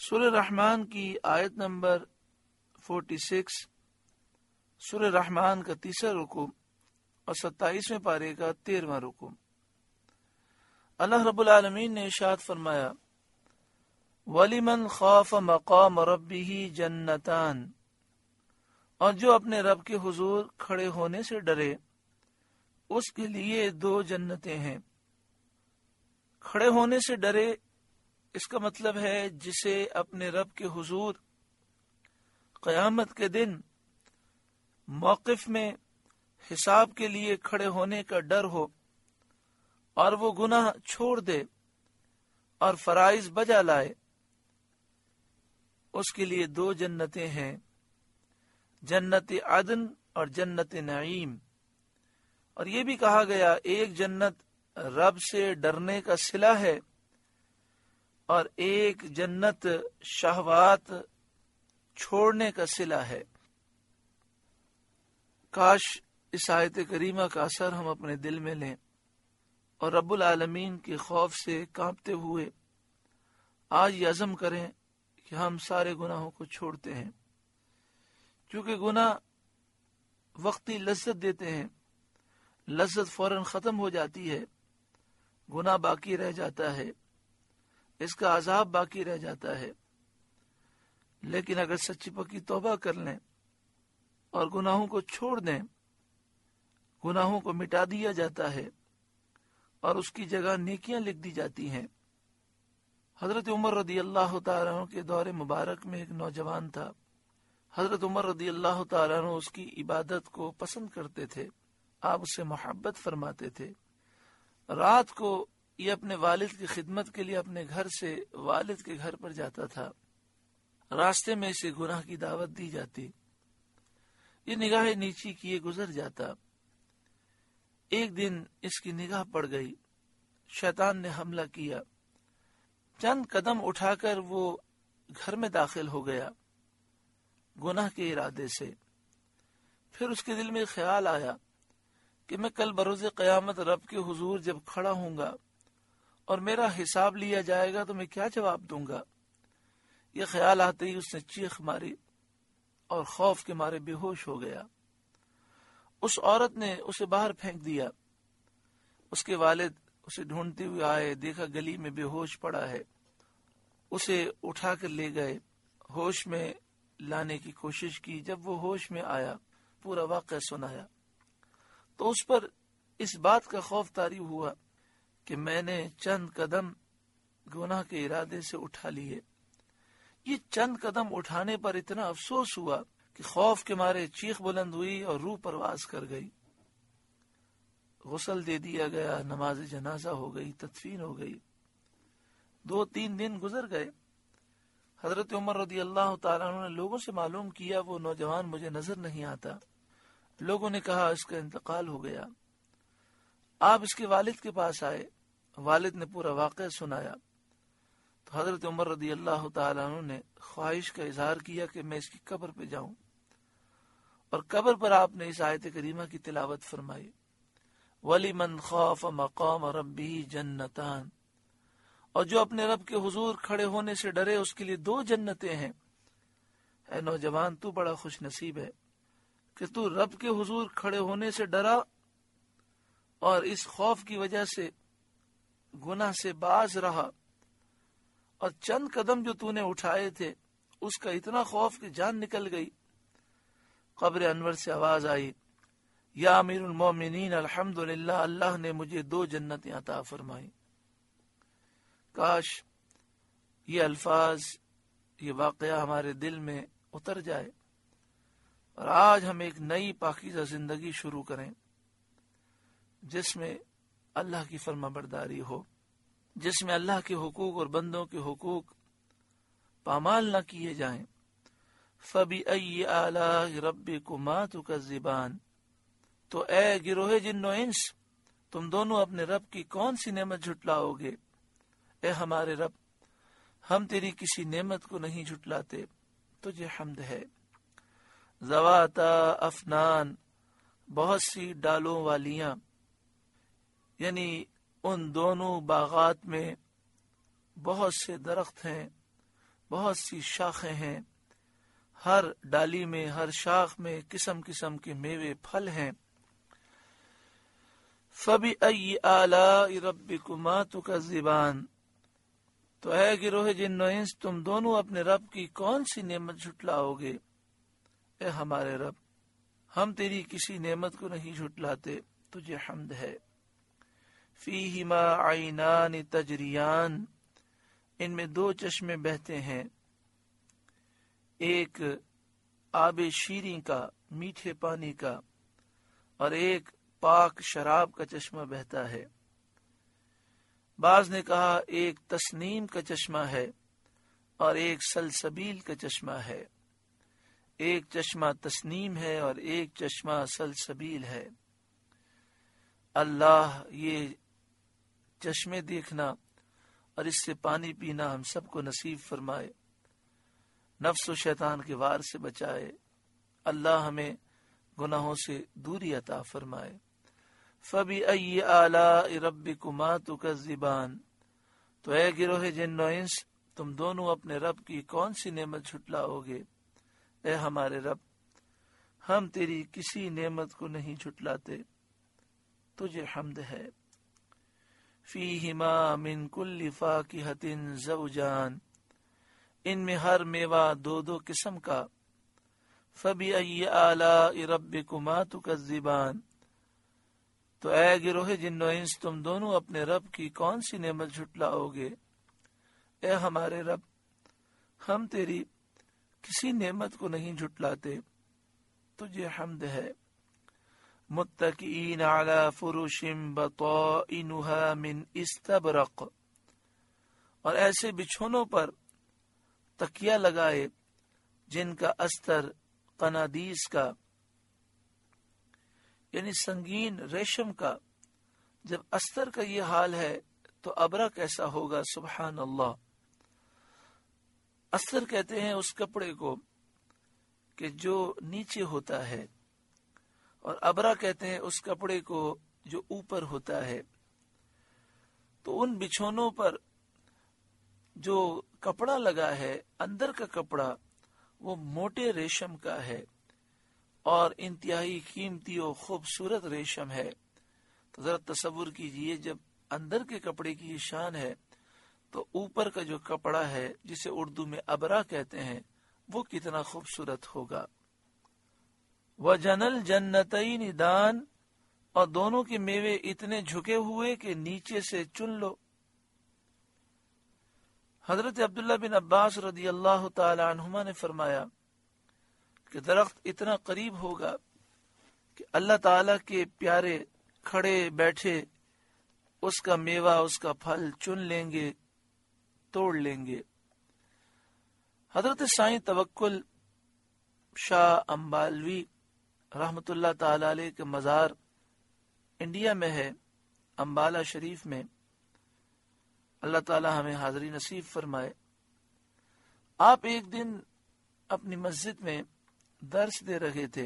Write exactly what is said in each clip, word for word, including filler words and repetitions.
سورہ رحمان کی آیت نمبر چھیالیس، سورہ رحمان کا تیسرا رکوع اور ستائیسویں پارے کا تیرہواں رکوع۔ اللہ رب العالمین نے ارشاد فرمایا، وَلِمَنْ خَافَ مَقَامَ رَبِّهِ جَنَّتَانِ، اور جو اپنے رب کے حضور کھڑے ہونے سے ڈرے اس کے لیے دو جنتیں ہیں۔ کھڑے ہونے سے ڈرے اس کا مطلب ہے جسے اپنے رب کے حضور قیامت کے دن موقف میں حساب کے لیے کھڑے ہونے کا ڈر ہو اور وہ گناہ چھوڑ دے اور فرائض بجا لائے، اس کے لیے دو جنتیں ہیں، جنت عدن اور جنت نعیم۔ اور یہ بھی کہا گیا ایک جنت رب سے ڈرنے کا صلہ ہے اور ایک جنت شہوات چھوڑنے کا صلہ ہے۔ کاش اس آیت کریمہ کا اثر ہم اپنے دل میں لیں اور رب العالمین کے خوف سے کانپتے ہوئے آج یہ عزم کریں کہ ہم سارے گناہوں کو چھوڑتے ہیں، کیونکہ گناہ وقتی لذت دیتے ہیں، لذت فوراً ختم ہو جاتی ہے، گناہ باقی رہ جاتا ہے، اس کا عذاب باقی رہ جاتا ہے۔ لیکن اگر سچی پکی توبہ کر لیں اور گناہوں کو چھوڑ دیں، گناہوں کو مٹا دیا جاتا ہے اور اس کی جگہ نیکیاں لکھ دی جاتی ہیں۔ حضرت عمر رضی اللہ تعالیٰ عنہ کے دور مبارک میں ایک نوجوان تھا۔ حضرت عمر رضی اللہ تعالیٰ عنہ اس کی عبادت کو پسند کرتے تھے، آپ اس سے محبت فرماتے تھے۔ رات کو یہ اپنے والد کی خدمت کے لیے اپنے گھر سے والد کے گھر پر جاتا تھا، راستے میں اسے گناہ کی دعوت دی جاتی، یہ نگاہ نیچی کیے گزر جاتا۔ ایک دن اس کی نگاہ پڑ گئی، شیطان نے حملہ کیا، چند قدم اٹھا کر وہ گھر میں داخل ہو گیا گناہ کے ارادے سے۔ پھر اس کے دل میں خیال آیا کہ میں کل بروز قیامت رب کے حضور جب کھڑا ہوں گا اور میرا حساب لیا جائے گا تو میں کیا جواب دوں گا۔ یہ خیال آتے ہی اس نے چیخ ماری اور خوف کے مارے بے ہوش ہو گیا۔ اس عورت نے اسے باہر پھینک دیا۔ اس کے والد اسے ڈھونڈتے ہوئے آئے، دیکھا گلی میں بے ہوش پڑا ہے، اسے اٹھا کر لے گئے، ہوش میں لانے کی کوشش کی۔ جب وہ ہوش میں آیا، پورا واقعہ سنایا تو اس پر اس بات کا خوف طاری ہوا کہ میں نے چند قدم گناہ کے ارادے سے اٹھا لیے۔ یہ چند قدم اٹھانے پر اتنا افسوس ہوا کہ خوف کے مارے چیخ بلند ہوئی اور روح پرواز کر گئی۔ غسل دے دیا گیا، نماز جنازہ ہو گئی، تدفین ہو گئی۔ دو تین دن گزر گئے۔ حضرت عمر رضی اللہ تعالیٰ عنہ نے لوگوں سے معلوم کیا وہ نوجوان مجھے نظر نہیں آتا۔ لوگوں نے کہا اس کا انتقال ہو گیا۔ آپ اس کے والد کے پاس آئے، والد نے پورا واقعہ سنایا تو حضرت عمر رضی اللہ تعالیٰ عنہ نے خواہش کا اظہار کیا کہ میں اس کی قبر پہ جاؤں، اور قبر پر آپ نے اس آیت کریمہ کی تلاوت فرمائی، وَلِمَنْ خَافَ مَقَامَ رَبِّهِ جَنَّتَانِ، اور جو اپنے رب کے حضور کھڑے ہونے سے ڈرے اس کے لیے دو جنتیں ہیں۔ اے نوجوان، تو بڑا خوش نصیب ہے کہ تو رب کے حضور کھڑے ہونے سے ڈرا اور اس خوف کی وجہ سے گناہ سے باز رہا، اور چند قدم جو تو نے اٹھائے تھے اس کا اتنا خوف کہ جان نکل گئی۔ قبر انور سے آواز آئی، یا امیر المومنین الحمدللہ، اللہ نے مجھے دو جنتیں عطا فرمائی۔ کاش یہ الفاظ، یہ واقعہ ہمارے دل میں اتر جائے اور آج ہم ایک نئی پاکیزہ زندگی شروع کریں جس میں اللہ کی فرما برداری ہو، جس میں اللہ کے حقوق اور بندوں کے حقوق پامال نہ کیے جائیں۔ فَبِأَيِّ آلَاءِ رَبِّكُمَا تُكَذِّبَانِ، تو اے گروہ جن و انس، تم دونوں اپنے رب کی کون سی نعمت جھٹلاؤ گے؟ اے ہمارے رب، ہم تیری کسی نعمت کو نہیں جھٹلاتے، تجھے حمد ہے۔ ذواتا افنان، بہت سی ڈالوں والیاں، یعنی ان دونوں باغات میں بہت سے درخت ہیں بہت سی شاخیں ہیں، ہر ڈالی میں، ہر شاخ میں قسم قسم کے میوے پھل ہیں۔ فَبِأَيِّ آلَاءِ رَبِّكُمَا تُكَذِّبَانِ، تو اے گروہ جن و انس، تم دونوں اپنے رب کی کون سی نعمت جھٹلاؤ گے؟ اے ہمارے رب، ہم تیری کسی نعمت کو نہیں جھٹلاتے، تجھے حمد ہے۔ فیہما عینان تجریان، ان میں دو چشمے بہتے ہیں، ایک آب شیریں کا، میٹھے پانی کا، اور ایک پاک شراب کا چشمہ بہتا ہے۔ بعض نے کہا ایک تسنیم کا چشمہ ہے اور ایک سلسبیل کا چشمہ ہے، ایک چشمہ تسنیم ہے اور ایک چشمہ سلسبیل ہے۔ اللہ یہ چشمے دیکھنا اور اس سے پانی پینا ہم سب کو نصیب فرمائے، نفس و شیطان کے وار سے بچائے، اللہ ہمیں گناہوں سے دوری عطا فرمائے۔ فَبِأَيِّ آلَاءِ رَبِّكُمَا تُكَذِّبَانِ، تو اے گروہ جن و انس، تم دونوں اپنے رب کی کون سی نعمت جھٹلاؤ گے؟ اے ہمارے رب، ہم تیری کسی نعمت کو نہیں جھٹلاتے، تجھے حمد ہے۔ فیہما من کل فاکہۃ زوجان، ان میں ہر میوہ دو دو قسم کا۔ فَبِأَيِّ آلَاءِ رَبِّكُمَا تُكَذِّبَانِ، تو اے گروہ جن و انس، تم دونوں اپنے رب کی کون سی نعمت جھٹلاؤ گے؟ اے ہمارے رب، ہم تیری کسی نعمت کو نہیں جھٹلاتے، تجھے حمد ہے۔ متکئین علی فرش بطائنها من استبرق، اور ایسے بچھونوں پر تکیہ لگائے جن کا استر قنادیس کا، یعنی سنگین ریشم کا۔ جب استر کا یہ حال ہے تو ابرا کیسا ہوگا؟ سبحان اللہ۔ استر کہتے ہیں اس کپڑے کو کہ جو نیچے ہوتا ہے، اور ابرا کہتے ہیں اس کپڑے کو جو اوپر ہوتا ہے۔ تو ان بچھونوں پر جو کپڑا لگا ہے، اندر کا کپڑا وہ موٹے ریشم کا ہے اور انتہائی قیمتی و خوبصورت ریشم ہے۔ تو ذرا تصور کیجئے، جب اندر کے کپڑے کی یہ شان ہے تو اوپر کا جو کپڑا ہے جسے اردو میں ابرا کہتے ہیں وہ کتنا خوبصورت ہوگا۔ وَجَنَى الْجَنَّتَيْنِ دَانٍ، اور دونوں کے میوے اتنے جھکے ہوئے کہ نیچے سے چن لو۔ حضرت عبداللہ بن عباس رضی اللہ تعالی عنہما نے فرمایا کہ درخت اتنا قریب ہوگا کہ اللہ تعالی کے پیارے کھڑے بیٹھے اس کا میوہ، اس کا پھل چن لیں گے، توڑ لیں گے۔ حضرت سائیں توکل شاہ امبالوی رحمت اللہ تعالی علیہ کے مزار انڈیا میں ہے، امبالہ شریف میں۔ اللہ تعالی ہمیں حاضری نصیب فرمائے۔ آپ ایک دن اپنی مسجد میں درس دے رہے تھے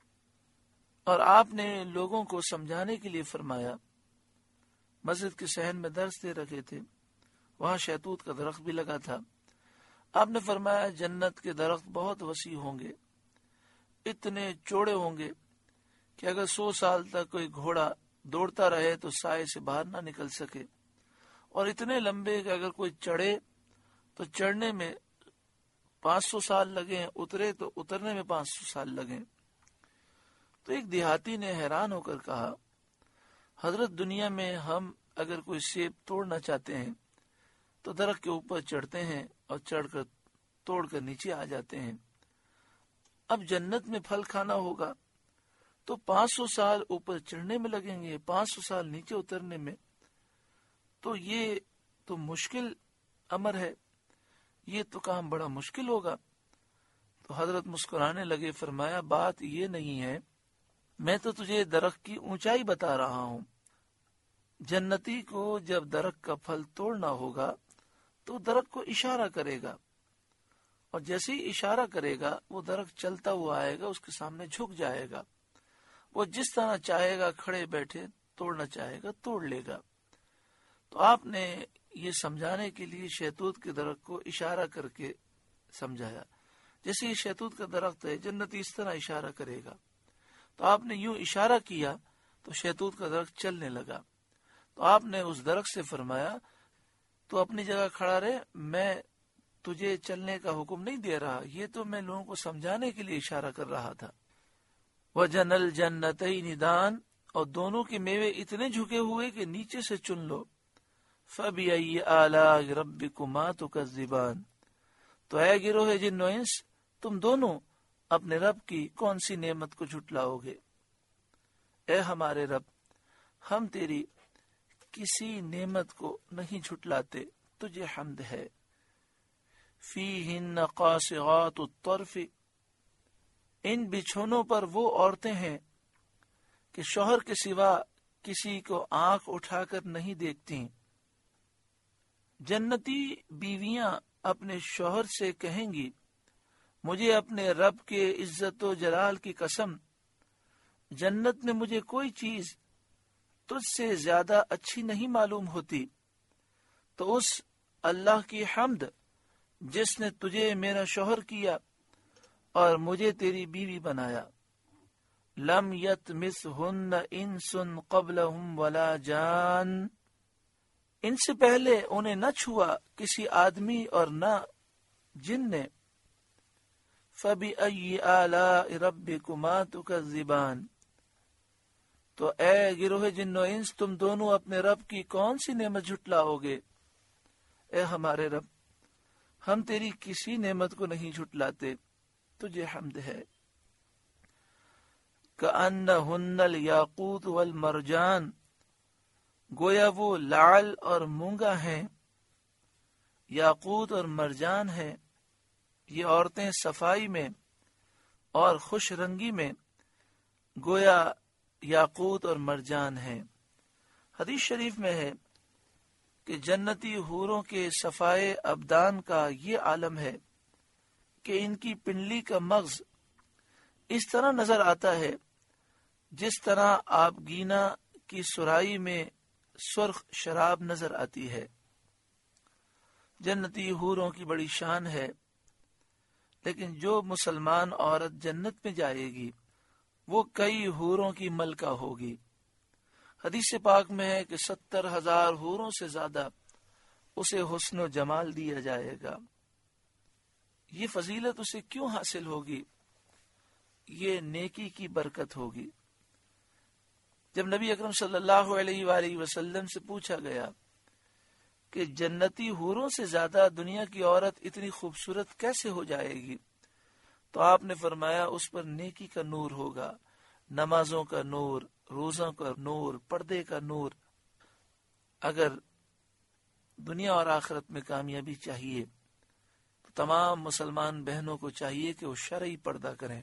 اور آپ نے لوگوں کو سمجھانے کے لیے فرمایا۔ مسجد کے صحن میں درس دے رہے تھے، وہاں شہتوت کا درخت بھی لگا تھا۔ آپ نے فرمایا جنت کے درخت بہت وسیع ہوں گے، اتنے چوڑے ہوں گے کہ اگر سو سال تک کوئی گھوڑا دوڑتا رہے تو سائے سے باہر نہ نکل سکے، اور اتنے لمبے کہ اگر کوئی چڑھے تو چڑھنے میں پانچ سو سال لگیں، اترے تو اترنے میں پانچ سو سال لگیں۔ تو ایک دیہاتی نے حیران ہو کر کہا، حضرت دنیا میں ہم اگر کوئی سیب توڑنا چاہتے ہیں تو درخت کے اوپر چڑھتے ہیں اور چڑھ کر توڑ کر نیچے آ جاتے ہیں، اب جنت میں پھل کھانا ہوگا تو پانچ سو سال اوپر چڑھنے میں لگیں گے، پانچ سو سال نیچے اترنے میں، تو یہ تو مشکل امر ہے، یہ تو کام بڑا مشکل ہوگا۔ تو حضرت مسکرانے لگے، فرمایا بات یہ نہیں ہے، میں تو تجھے درخت کی اونچائی بتا رہا ہوں۔ جنتی کو جب درخت کا پھل توڑنا ہوگا تو درخت کو اشارہ کرے گا، اور جیسے ہی اشارہ کرے گا وہ درخت چلتا ہوا آئے گا، اس کے سامنے جھک جائے گا، وہ جس طرح چاہے گا کھڑے بیٹھے توڑنا چاہے گا توڑ لے گا۔ تو آپ نے یہ سمجھانے کے لیے شہتوت کے درخت کو اشارہ کر کے سمجھایا. جیسے یہ شہتوت کا درخت ہے، جنتی اس طرح اشارہ کرے گا، تو آپ نے یوں اشارہ کیا تو شہتوت کا درخت چلنے لگا. تو آپ نے اس درخت سے فرمایا تو اپنی جگہ کھڑا رہے، میں تجھے چلنے کا حکم نہیں دے رہا، یہ تو میں لوگوں کو سمجھانے کے لیے اشارہ کر رہا تھا. وَجَنَ الْجَنَّتَيْنِ دَانٍ، اور دونوں کے میوے اتنے جھکے ہوئے کہ نیچے سے چن لو. فَبِأَيِّ آلَاءِ رَبِّكُمَا تُكَذِّبَانِ، تو اے گروہ جن و انس، تم دونوں اپنے رب کی کون سی نعمت کو جھٹلاؤ گے. اے ہمارے رب، ہم تیری کسی نعمت کو نہیں جھٹلاتے، تجھے حمد ہے. فیہن قاصرات الطرف، ان بچھونوں پر وہ عورتیں ہیں کہ شوہر کے سوا کسی کو آنکھ اٹھا کر نہیں دیکھتی. جنتی بیویاں اپنے شوہر سے کہیں گی، مجھے اپنے رب کے عزت و جلال کی قسم، جنت میں مجھے کوئی چیز تجھ سے زیادہ اچھی نہیں معلوم ہوتی. تو اس اللہ کی حمد جس نے تجھے میرا شوہر کیا اور مجھے تیری بیوی بنایا. لم یطمثہن انس قبلہم ولا جان، ان سے پہلے انہیں نہ چھوا کسی آدمی اور نہ جن نے. فَبِأَيِّ آلَاءِ رَبِّكُمَا تُكَذِّبَانِ، تو اے گروہ جن و انس، تم دونوں اپنے رب کی کون سی نعمت جھٹلاؤ گے. اے ہمارے رب، ہم تیری کسی نعمت کو نہیں جھٹلاتے، تجھے حمد ہے. کأنہن الیاقوت والمرجان، گویا وہ لعل اور مونگا ہیں، یاقوت اور مرجان ہیں. یہ عورتیں صفائی میں اور خوش رنگی میں گویا یاقوت اور مرجان ہیں. حدیث شریف میں ہے کہ جنتی حوروں کے صفائے ابدان کا یہ عالم ہے کہ ان کی پنڈلی کا مغز اس طرح نظر آتا ہے جس طرح آپ گینا کی سرائی میں سرخ شراب نظر آتی ہے. جنتی حوروں کی بڑی شان ہے، لیکن جو مسلمان عورت جنت میں جائے گی وہ کئی حوروں کی ملکہ ہوگی. حدیث پاک میں ہے کہ ستر ہزار حوروں سے زیادہ اسے حسن و جمال دیا جائے گا. یہ فضیلت اسے کیوں حاصل ہوگی؟ یہ نیکی کی برکت ہوگی. جب نبی اکرم صلی اللہ علیہ وآلہ وسلم سے پوچھا گیا کہ جنتی حوروں سے زیادہ دنیا کی عورت اتنی خوبصورت کیسے ہو جائے گی، تو آپ نے فرمایا اس پر نیکی کا نور ہوگا، نمازوں کا نور، روزوں کا نور، پردے کا نور. اگر دنیا اور آخرت میں کامیابی چاہیے تو تمام مسلمان بہنوں کو چاہیے کہ وہ شرعی پردہ کریں،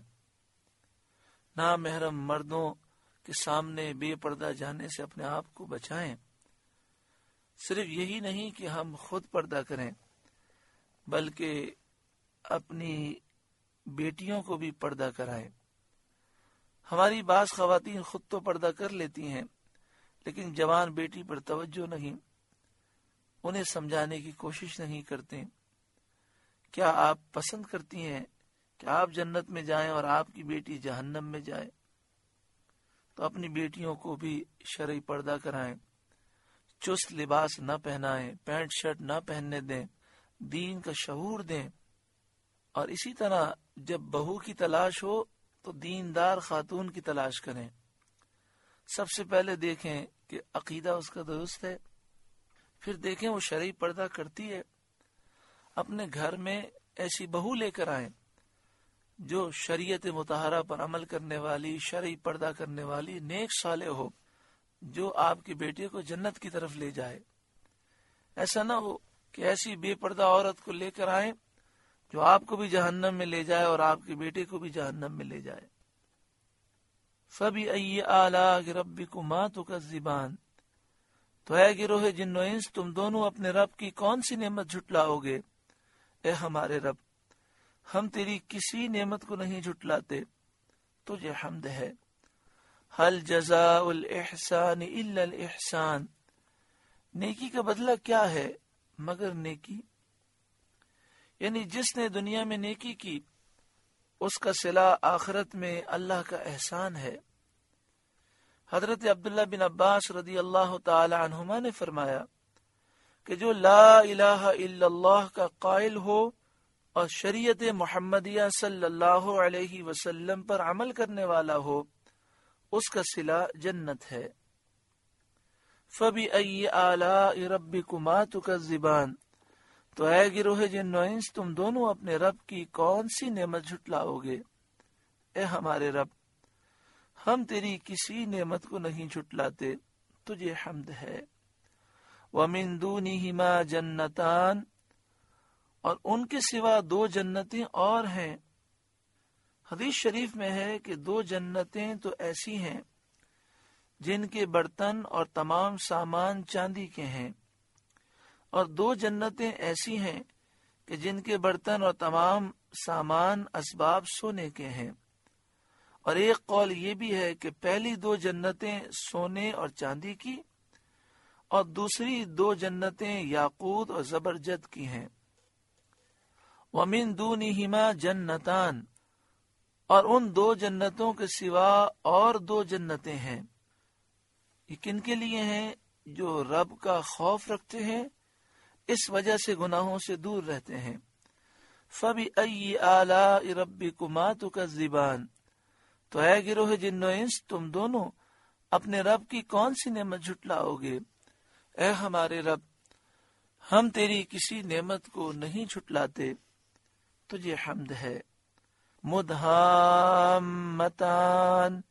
نامحرم مردوں کے سامنے بے پردہ جانے سے اپنے آپ کو بچائیں. صرف یہی نہیں کہ ہم خود پردہ کریں بلکہ اپنی بیٹیوں کو بھی پردہ کرائیں. ہماری بعض خواتین خود تو پردہ کر لیتی ہیں لیکن جوان بیٹی پر توجہ نہیں، انہیں سمجھانے کی کوشش نہیں کرتے. کیا آپ پسند کرتی ہیں کہ آپ جنت میں جائیں اور آپ کی بیٹی جہنم میں جائے؟ تو اپنی بیٹیوں کو بھی شرعی پردہ کرائیں، چست لباس نہ پہنائیں، پینٹ شرٹ نہ پہننے دیں، دین کا شعور دیں. اور اسی طرح جب بہو کی تلاش ہو تو دیندار خاتون کی تلاش کریں. سب سے پہلے دیکھیں کہ عقیدہ اس کا درست ہے، پھر دیکھیں وہ شرعی پردہ کرتی ہے. اپنے گھر میں ایسی بہو لے کر آئیں جو شریعت مطہرہ پر عمل کرنے والی، شرعی پردہ کرنے والی، نیک صالح ہو، جو آپ کی بیٹی کو جنت کی طرف لے جائے. ایسا نہ ہو کہ ایسی بے پردہ عورت کو لے کر آئیں جو آپ کو بھی جہنم میں لے جائے اور آپ کے بیٹے کو بھی جہنم میں لے جائے. فَبِأَيِّ آلَاءِ رَبِّكُمَا تُكَذِّبَانِ، تو اے گروہ جن و انس، تم دونوں اپنے رب کی کون سی نعمت جھٹلاؤ گے. اے ہمارے رب، ہم تیری کسی نعمت کو نہیں جھٹلاتے، تجھے حمد ہے. هل جزاء الاحسان الا الاحسان، نیکی کا بدلہ کیا ہے مگر نیکی. یعنی جس نے دنیا میں نیکی کی اس کا صلہ آخرت میں اللہ کا احسان ہے۔ حضرت عبداللہ بن عباس رضی اللہ تعالی عنہما نے فرمایا کہ جو لا الہ الا اللہ کا قائل ہو اور شریعت محمدیہ صلی اللہ علیہ وسلم پر عمل کرنے والا ہو، اس کا صلہ جنت ہے۔ فَبِأَيِّ آلَاءِ رَبِّكُمَا تُكَذِّبَانِ، تو اے گروہ جن و انس تم دونوں اپنے رب کی کون سی نعمت جھٹلاؤ گے؟ اے ہمارے رب، ہم تیری کسی نعمت کو نہیں جھٹلاتے، تجھے حمد ہے۔ وَمِن دُونِهِمَا جَنَّتَانِ، اور ان کے سوا دو جنتیں اور ہیں۔ حدیث شریف میں ہے کہ دو جنتیں تو ایسی ہیں جن کے برتن اور تمام سامان چاندی کے ہیں، اور دو جنتیں ایسی ہیں کہ جن کے برتن اور تمام سامان اسباب سونے کے ہیں، اور ایک قول یہ بھی ہے کہ پہلی دو جنتیں سونے اور چاندی کی اور دوسری دو جنتیں یاقوت اور زبرجد کی ہیں۔ وَمِن دُونِهِمَا جَنَّتَانِ، اور ان دو جنتوں کے سوا اور دو جنتیں ہیں۔ یہ کن کے لیے ہیں؟ جو رب کا خوف رکھتے ہیں، اس وجہ سے گناہوں سے دور رہتے ہیں۔ فَبِأَيِّ آلَاءِ رَبِّكُمَا تُكَذِّبَانِ، تو اے گروہ جن و انس تم دونوں اپنے رب کی کون سی نعمت جھٹلاؤ گے؟ اے ہمارے رب، ہم تیری کسی نعمت کو نہیں جھٹلاتے، تجھے حمد ہے۔ مدہامتان،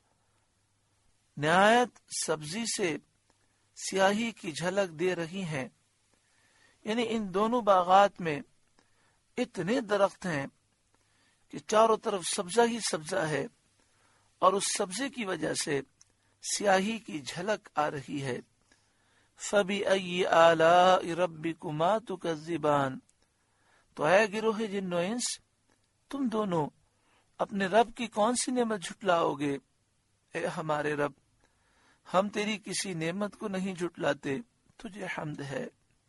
نہایت سبزی سے سیاہی کی جھلک دے رہی ہیں، یعنی ان دونوں باغات میں اتنے درخت ہیں کہ چاروں طرف سبزہ ہی سبزہ ہے، اور اس سبزے کی وجہ سے سیاہی کی جھلک آ رہی ہے۔ فَبِأَيِّ آلَاءِ رَبِّكُمَا تُكَذِّبَانِ، تو اے گروہ جن و انس تم دونوں اپنے رب کی کون سی نعمت جھٹلاؤ گے؟ اے ہمارے رب، ہم تیری کسی نعمت کو نہیں جھٹلاتے، تجھے حمد ہے۔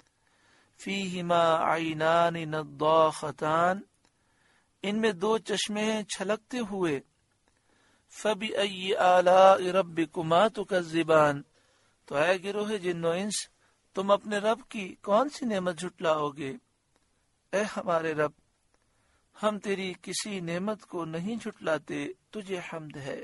فیہما عینان نضاختان، ان میں دو چشمے ہیں چھلکتے ہوئے۔ فَبِأَيِّ آلَاءِ رَبِّكُمَا تُكَذِّبَانِ، تو اے گروہ جن و انس تم اپنے رب کی کون سی نعمت جھٹلاؤ گے؟ اے ہمارے رب، ہم تیری کسی نعمت کو نہیں جھٹلاتے، تجھے حمد ہے۔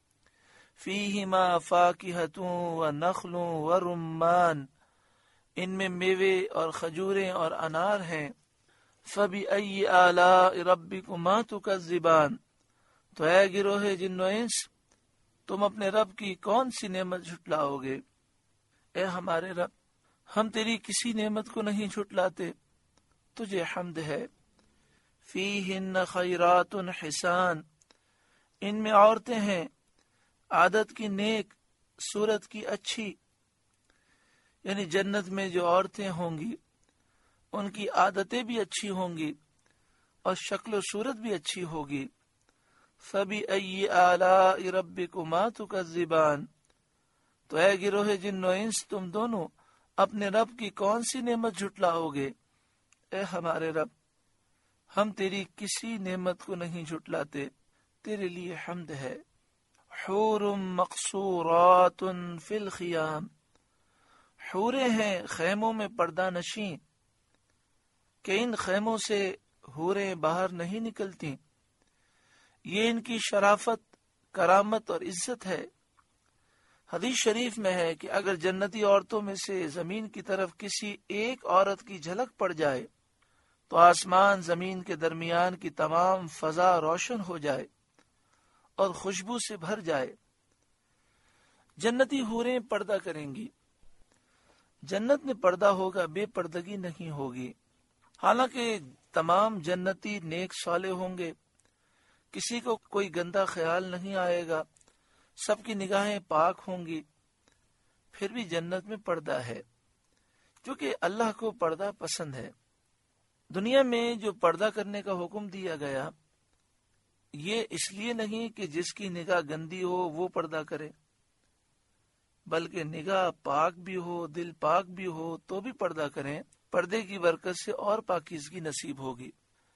فیہما فاکہۃ ونخل ورمان، ان میں میوے اور کھجوریں اور انار ہیں۔ فَبِأَيِّ آلَاءِ رَبِّكُمَا تُكَذِّبَانِ، تو اے گروہ جن و انس تم اپنے رب کی کون سی نعمت جھٹلاؤ گے؟ اے ہمارے رب، ہم تیری کسی نعمت کو نہیں جھٹلاتے، تجھے حمد ہے۔ فیہن خیرات حسان، ان میں عورتیں ہیں عادت کی نیک، صورت کی اچھی، یعنی جنت میں جو عورتیں ہوں گی ان کی عادتیں بھی اچھی ہوں گی اور شکل و صورت بھی اچھی ہوگی۔ فَبِأَيِّ آلَاءِ رَبِّكُمَا تُكَذِّبَانِ، تو اے گروہ جن و انس تم دونوں اپنے رب کی کون سی نعمت جھٹلاؤ گے؟ اے ہمارے رب، ہم تیری کسی نعمت کو نہیں جھٹلاتے، تیرے لیے حمد ہے۔ حور مقصورات فی الخیام، حوریں ہیں خیموں میں پردہ نشیں، کہ ان خیموں سے حوریں باہر نہیں نکلتی، یہ ان کی شرافت، کرامت اور عزت ہے۔ حدیث شریف میں ہے کہ اگر جنتی عورتوں میں سے زمین کی طرف کسی ایک عورت کی جھلک پڑ جائے تو آسمان زمین کے درمیان کی تمام فضا روشن ہو جائے اور خوشبو سے بھر جائے۔ جنتی حوریں پردہ کریں گی، جنت میں پردہ ہوگا، بے پردگی نہیں ہوگی۔ حالانکہ تمام جنتی نیک صالح ہوں گے، کسی کو کوئی گندا خیال نہیں آئے گا، سب کی نگاہیں پاک ہوں گی، پھر بھی جنت میں پردہ ہے، کیونکہ اللہ کو پردہ پسند ہے۔ دنیا میں جو پردہ کرنے کا حکم دیا گیا یہ اس لیے نہیں کہ جس کی نگاہ گندی ہو وہ پردہ کرے، بلکہ نگاہ پاک بھی ہو، دل پاک بھی ہو تو بھی پردہ کریں، پردے کی برکت سے اور پاکیزگی نصیب ہوگی۔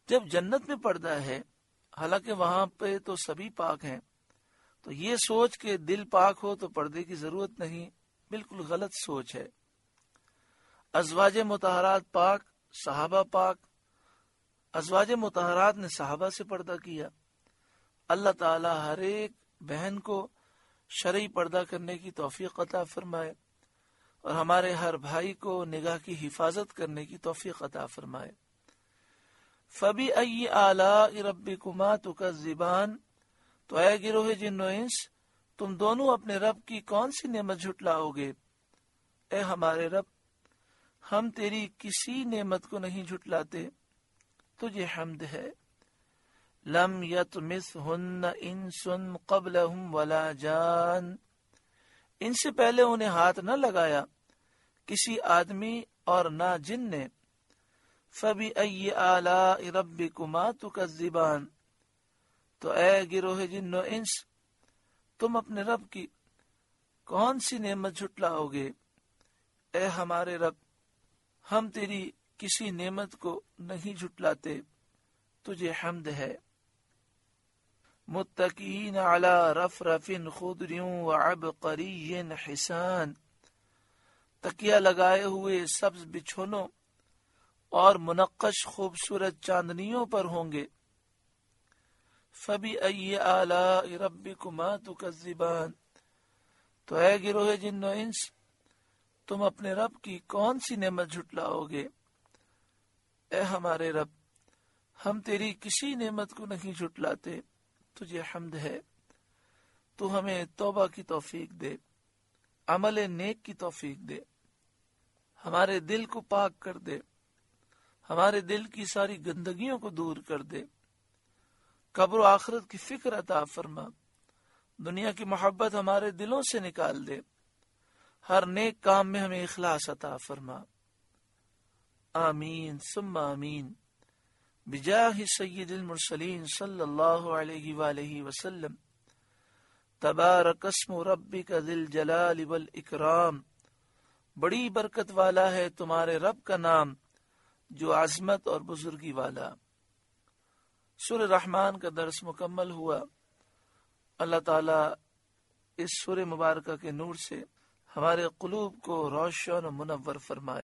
جب جنت میں پردہ ہے، حالانکہ وہاں پہ تو سبھی پاک ہیں، تو یہ سوچ کہ دل پاک ہو تو پردے کی ضرورت نہیں، بالکل غلط سوچ ہے۔ ازواج مطہرات پاک، صحابہ پاک، ازواج مطہرات نے صحابہ سے پردہ کیا۔ اللہ تعالی ہر ایک بہن کو شرعی پردہ کرنے کی توفیق عطا فرمائے، اور ہمارے ہر بھائی کو نگاہ کی حفاظت کرنے کی توفیق عطا فرمائے۔ فَبِأَيِّ آلَاءِ رَبِّكُمَا تُكَذِّبَانِ، تو اے گروہ جن و انس، تم دونوں اپنے رب کی کون سی نعمت جھٹلاؤ گے؟ اے ہمارے رب، ہم تیری کسی نعمت کو نہیں جھٹلاتے، تجھے حمد ہے۔ لم یطمثہن انس قبلہم ولا جان، ان سے پہلے انہیں ہاتھ نہ لگایا کسی آدمی اور نہ جن نے۔ فَبِأَيِّ آلَاءِ رَبِّكُمَا تُكَذِّبَانِ، تو اے گروہ جن و انس، تم اپنے رب کی کون سی نعمت جھٹلاؤ گے؟ اے ہمارے رب، ہم تیری کسی نعمت کو نہیں جھٹلاتے، تجھے حمد ہے۔ متکئین علی رفرف خضر وعبقری حسان، تکیہ لگائے ہوئے سبز بچھونوں اور منقش خوبصورت چاندنیوں پر ہوں گے۔ فَبِأَيِّ آلَاءِ رَبِّكُمَا تُكَذِّبَانِ، تو اے گروہ جن و انس، تم اپنے رب کی کون سی نعمت جھٹلاؤ گے؟ اے ہمارے رب، ہم تیری کسی نعمت کو نہیں جھٹلاتے، تجھے حمد ہے۔ تو ہمیں توبہ کی توفیق دے، عمل نیک کی توفیق دے، ہمارے دل کو پاک کر دے، ہمارے دل کی ساری گندگیوں کو دور کر دے، قبر و آخرت کی فکر عطا فرما، دنیا کی محبت ہمارے دلوں سے نکال دے، ہر نیک کام میں ہمیں اخلاص عطا فرما۔ آمین ثم آمین بجاہ سید المرسلین صلی اللہ علیہ وآلہ وسلم۔ تبارک اسم ربک ذی الجلال والاکرام، بڑی برکت والا ہے تمہارے رب کا نام جو عظمت اور بزرگی والا۔ سورہ رحمان کا درس مکمل ہوا۔ اللہ تعالی اس سورہ مبارکہ کے نور سے ہمارے قلوب کو روشن و منور فرمائے۔